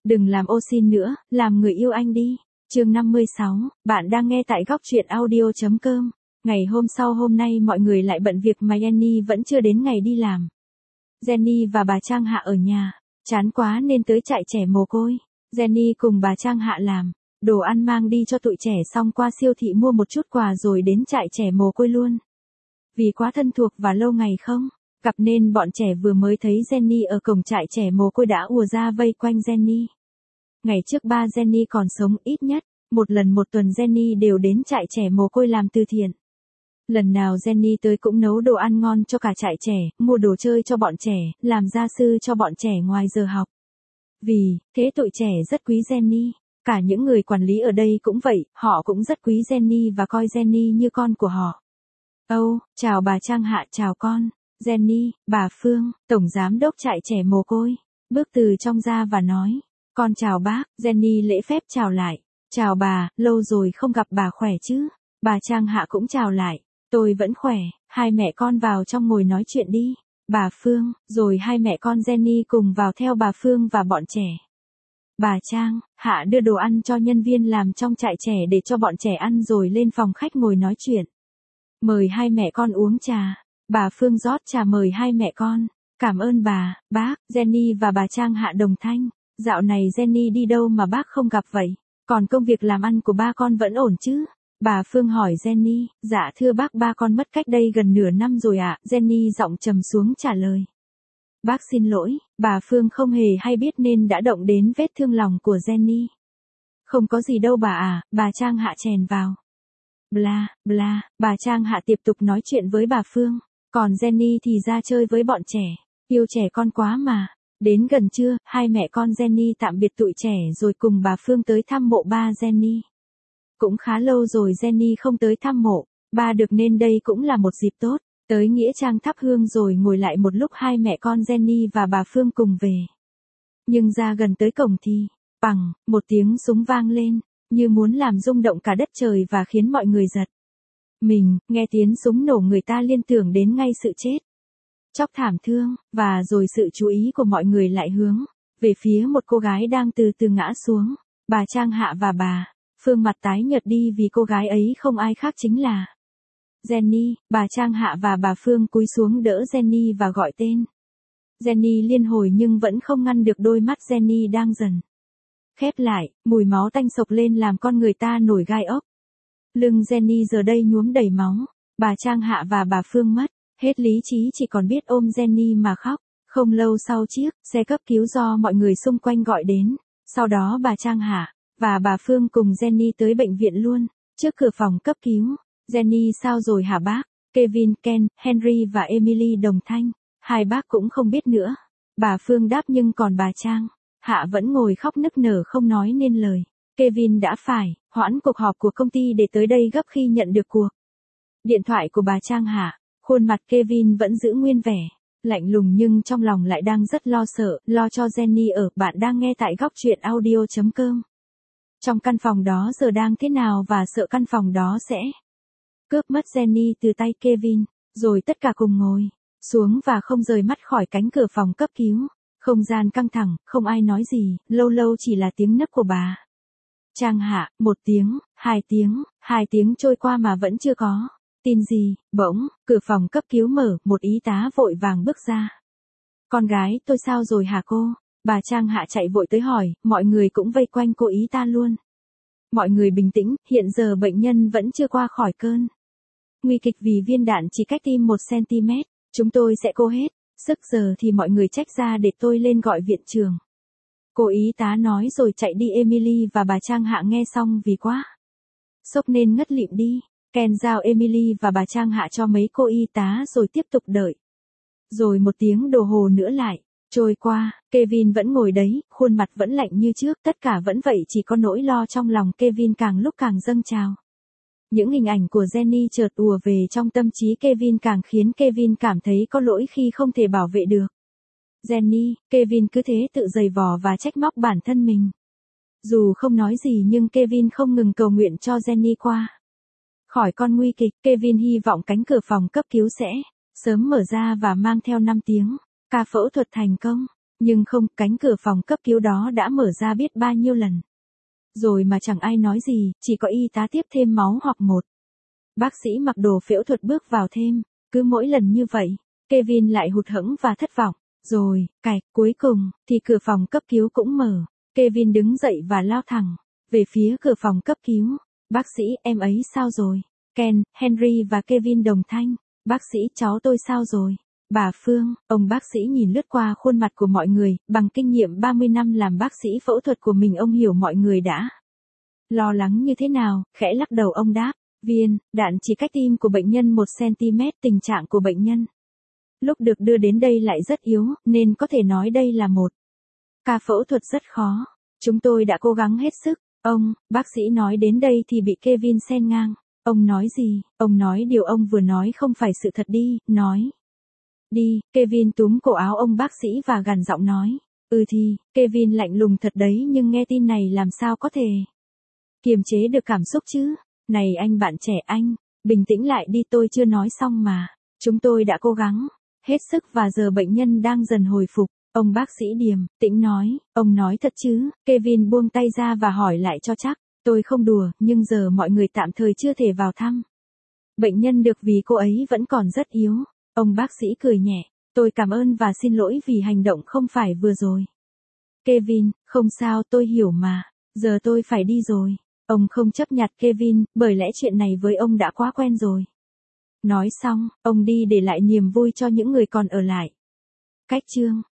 Đừng làm ô xin nữa, làm người yêu anh đi. Chương 56, bạn đang nghe tại góc truyện audio.com. Ngày hôm sau hôm nay mọi người lại bận việc mà Jenny vẫn chưa đến ngày đi làm. Jenny và bà Trang Hạ ở nhà, chán quá nên tới trại trẻ mồ côi. Jenny cùng bà Trang Hạ làm đồ ăn mang đi cho tụi trẻ, xong qua siêu thị mua một chút quà rồi đến trại trẻ mồ côi luôn. Vì quá thân thuộc và lâu ngày không gặp nên bọn trẻ vừa mới thấy Jenny ở cổng trại trẻ mồ côi đã ùa ra vây quanh Jenny. Ngày trước ba Jenny còn sống, ít nhất một lần một tuần Jenny đều đến trại trẻ mồ côi làm từ thiện. Lần nào Jenny tới cũng nấu đồ ăn ngon cho cả trại trẻ, mua đồ chơi cho bọn trẻ, làm gia sư cho bọn trẻ ngoài giờ học. Vì thế tụi trẻ rất quý Jenny. Cả những người quản lý ở đây cũng vậy, họ cũng rất quý Jenny và coi Jenny như con của họ. Chào bà Trang Hạ, chào con. Jenny, bà Phương, tổng giám đốc trại trẻ mồ côi, bước từ trong ra và nói, con chào bác. Jenny lễ phép chào lại, chào bà, lâu rồi không gặp, bà khỏe chứ? Bà Trang Hạ cũng chào lại, tôi vẫn khỏe, hai mẹ con vào trong ngồi nói chuyện đi. Bà Phương, rồi hai mẹ con Jenny cùng vào theo bà Phương và bọn trẻ. Bà Trang Hạ đưa đồ ăn cho nhân viên làm trong trại trẻ để cho bọn trẻ ăn rồi lên phòng khách ngồi nói chuyện. Mời hai mẹ con uống trà. Bà Phương rót trà mời hai mẹ con. Cảm ơn bà, bác. Jenny và bà Trang Hạ đồng thanh. Dạo này Jenny đi đâu mà bác không gặp vậy? Còn công việc làm ăn của ba con vẫn ổn chứ? Bà Phương hỏi Jenny. Dạ thưa bác, ba con mất cách đây gần nửa năm rồi ạ. Jenny giọng trầm xuống trả lời. Bác xin lỗi, bà Phương không hề hay biết nên đã động đến vết thương lòng của Jenny. Không có gì đâu bà à, bà Trang Hạ chèn vào. Bla, bla, bà Trang Hạ tiếp tục nói chuyện với bà Phương. Còn Jenny thì ra chơi với bọn trẻ. Yêu trẻ con quá mà. Đến gần trưa, hai mẹ con Jenny tạm biệt tụi trẻ rồi cùng bà Phương tới thăm mộ ba Jenny. Cũng khá lâu rồi Jenny không tới thăm mộ ba được nên đây cũng là một dịp tốt. Tới nghĩa trang thắp hương rồi ngồi lại một lúc, hai mẹ con Jenny và bà Phương cùng về. Nhưng ra gần tới cổng thì, bằng, một tiếng súng vang lên, như muốn làm rung động cả đất trời và khiến mọi người giật mình. Nghe tiếng súng nổ người ta liên tưởng đến ngay sự chết chóc thảm thương, và rồi sự chú ý của mọi người lại hướng về phía một cô gái đang từ từ ngã xuống. Bà Trang Hạ và bà Phương mặt tái nhợt đi vì cô gái ấy không ai khác chính là Jenny. Bà Trang Hạ và bà Phương cúi xuống đỡ Jenny và gọi tên. Jenny liên hồi nhưng vẫn không ngăn được đôi mắt Jenny đang dần khép lại, mùi máu tanh sộc lên làm con người ta nổi gai ốc. Lưng Jenny giờ đây nhuốm đầy máu. Bà Trang Hạ và bà Phương mất hết lý trí, chỉ còn biết ôm Jenny mà khóc. Không lâu sau chiếc xe cấp cứu do mọi người xung quanh gọi đến. Sau đó bà Trang Hạ và bà Phương cùng Jenny tới bệnh viện luôn. Trước cửa phòng cấp cứu, Jenny sao rồi hả bác? Kevin, Ken, Henry và Emily đồng thanh. Hai bác cũng không biết nữa. Bà Phương đáp, nhưng còn bà Trang Hạ vẫn ngồi khóc nức nở không nói nên lời. Kevin đã phải hoãn cuộc họp của công ty để tới đây gấp khi nhận được cuộc điện thoại của bà Trang Hạ. Khuôn mặt Kevin vẫn giữ nguyên vẻ lạnh lùng nhưng trong lòng lại đang rất lo sợ, lo cho Jenny ở. Bạn đang nghe tại góc truyện audio.com. Trong căn phòng đó giờ đang thế nào và sợ căn phòng đó sẽ cướp mất Jenny từ tay Kevin, rồi tất cả cùng ngồi xuống và không rời mắt khỏi cánh cửa phòng cấp cứu. Không gian căng thẳng, không ai nói gì, lâu lâu chỉ là tiếng nấc của bà Trang Hạ. Một tiếng, hai tiếng trôi qua mà vẫn chưa có tin gì. Bỗng, cửa phòng cấp cứu mở, một y tá vội vàng bước ra. Con gái tôi sao rồi hả cô? Bà Trang Hạ chạy vội tới hỏi, mọi người cũng vây quanh cô y tá luôn. Mọi người bình tĩnh, hiện giờ bệnh nhân vẫn chưa qua khỏi cơn nguy kịch vì viên đạn chỉ cách tim 1 cm. Chúng tôi sẽ cố hết sức giờ thì mọi người trách ra để tôi lên gọi viện trưởng. Cô y tá nói rồi chạy đi. Emily và bà Trang Hạ nghe xong vì quá sốc nên ngất lịm đi. Ken giao Emily và bà Trang Hạ cho mấy cô y tá rồi tiếp tục đợi. Rồi một tiếng đồng hồ nữa lại trôi qua. Kevin vẫn ngồi đấy, khuôn mặt vẫn lạnh như trước, tất cả vẫn vậy, chỉ có nỗi lo trong lòng Kevin càng lúc càng dâng trào. Những hình ảnh của Jenny chợt ùa về trong tâm trí Kevin càng khiến Kevin cảm thấy có lỗi khi không thể bảo vệ được Jenny. Kevin cứ thế tự giày vò và trách móc bản thân mình. Dù không nói gì nhưng Kevin không ngừng cầu nguyện cho Jenny qua khỏi con nguy kịch. Kevin hy vọng cánh cửa phòng cấp cứu sẽ sớm mở ra và mang theo 5 tiếng ca phẫu thuật thành công. Nhưng không, cánh cửa phòng cấp cứu đó đã mở ra biết bao nhiêu lần. Rồi mà chẳng ai nói gì, chỉ có y tá tiếp thêm máu hoặc một bác sĩ mặc đồ phẫu thuật bước vào thêm. Cứ mỗi lần như vậy, Kevin lại hụt hẫng và thất vọng. Rồi, cuối cùng, thì cửa phòng cấp cứu cũng mở. Kevin đứng dậy và lao thẳng về phía cửa phòng cấp cứu. Bác sĩ, em ấy sao rồi? Ken, Henry và Kevin đồng thanh. Bác sĩ, cháu tôi sao rồi? Bà Phương, ông bác sĩ nhìn lướt qua khuôn mặt của mọi người, bằng kinh nghiệm 30 năm làm bác sĩ phẫu thuật của mình ông hiểu mọi người đã lo lắng như thế nào, khẽ lắc đầu ông đáp. Đạn chỉ cách tim của bệnh nhân 1 cm, tình trạng của bệnh nhân lúc được đưa đến đây lại rất yếu, nên có thể nói đây là một ca phẫu thuật rất khó. Chúng tôi đã cố gắng hết sức. Bác sĩ nói đến đây thì bị Kevin xen ngang. Ông nói gì? Ông nói điều ông vừa nói không phải sự thật đi, nói. Đi, Kevin túm cổ áo ông bác sĩ và gằn giọng nói. Thì, Kevin lạnh lùng thật đấy nhưng nghe tin này làm sao có thể kiềm chế được cảm xúc chứ? Này anh bạn trẻ anh, bình tĩnh lại đi tôi chưa nói xong mà. Chúng tôi đã cố gắng hết sức và giờ bệnh nhân đang dần hồi phục. Ông bác sĩ điềm tĩnh nói, ông nói thật chứ? Kevin buông tay ra và hỏi lại cho chắc. Tôi không đùa, nhưng giờ mọi người tạm thời chưa thể vào thăm bệnh nhân được vì cô ấy vẫn còn rất yếu. Ông bác sĩ cười nhẹ, tôi cảm ơn và xin lỗi vì hành động không phải vừa rồi. Kevin, không sao tôi hiểu mà, giờ tôi phải đi rồi. Ông không chấp nhặt Kevin, bởi lẽ chuyện này với ông đã quá quen rồi. Nói xong, ông đi để lại niềm vui cho những người còn ở lại. Cách chương